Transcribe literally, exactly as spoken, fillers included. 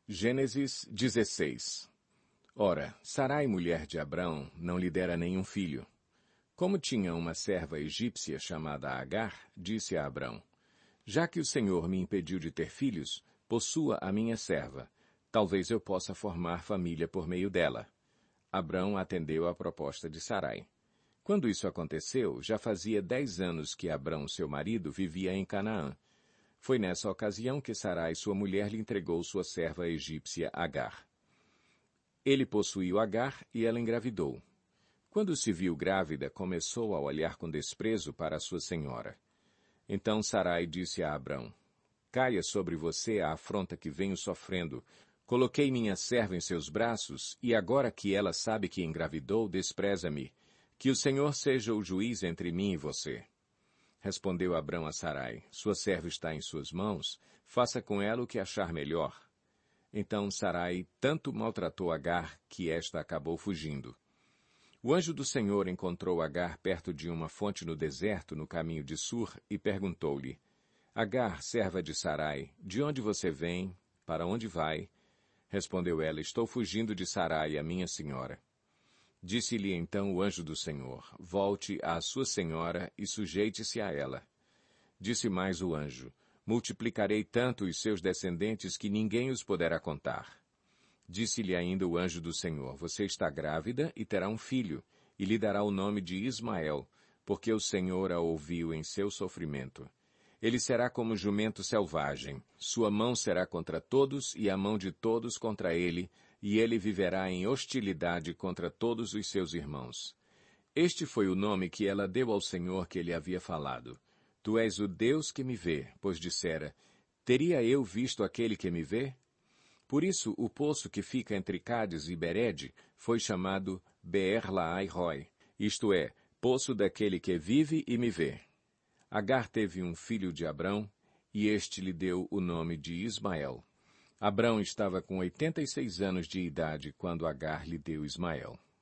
Gênesis dezesseis. Ora, Sarai, mulher de Abrão, não lhe dera nenhum filho. Como tinha uma serva egípcia chamada Agar, disse a Abrão: Já que o Senhor me impediu de ter filhos, possua a minha serva. Talvez eu possa formar família por meio dela. Abrão atendeu à proposta de Sarai. Quando isso aconteceu, já fazia dez anos que Abrão, seu marido, vivia em Canaã. Foi nessa ocasião que Sarai, sua mulher, lhe entregou sua serva egípcia Agar. Ele possuiu Agar e ela engravidou. Quando se viu grávida, começou a olhar com desprezo para sua senhora. Então Sarai disse a Abrão: Caia sobre você a afronta que venho sofrendo. Coloquei minha serva em seus braços, e agora que ela sabe que engravidou, despreza-me. Que o Senhor seja o juiz entre mim e você. Respondeu Abrão a Sarai: Sua serva está em suas mãos, faça com ela o que achar melhor. Então Sarai tanto maltratou Agar que esta acabou fugindo. O anjo do Senhor encontrou Agar perto de uma fonte no deserto, no caminho de Sur, e perguntou-lhe: Agar, serva de Sarai, de onde você vem? Para onde vai? Respondeu ela: Estou fugindo de Sarai, a minha senhora. Disse-lhe então o anjo do Senhor: Volte à sua senhora e sujeite-se a ela. Disse mais o anjo: Multiplicarei tanto os seus descendentes que ninguém os poderá contar. Disse-lhe ainda o anjo do Senhor: Você está grávida e terá um filho, e lhe dará o nome de Ismael, porque o Senhor a ouviu em seu sofrimento. Ele será como jumento selvagem. Sua mão será contra todos e a mão de todos contra ele, e ele viverá em hostilidade contra todos os seus irmãos. Este foi o nome que ela deu ao Senhor que ele havia falado. Tu és o Deus que me vê, pois dissera: Teria eu visto aquele que me vê? Por isso, o poço que fica entre Cádiz e Berede foi chamado Beer-Lahai-Roi, isto é, poço daquele que vive e me vê. Agar teve um filho de Abrão, e este lhe deu o nome de Ismael. Abrão estava com oitenta e seis anos de idade quando Agar lhe deu Ismael.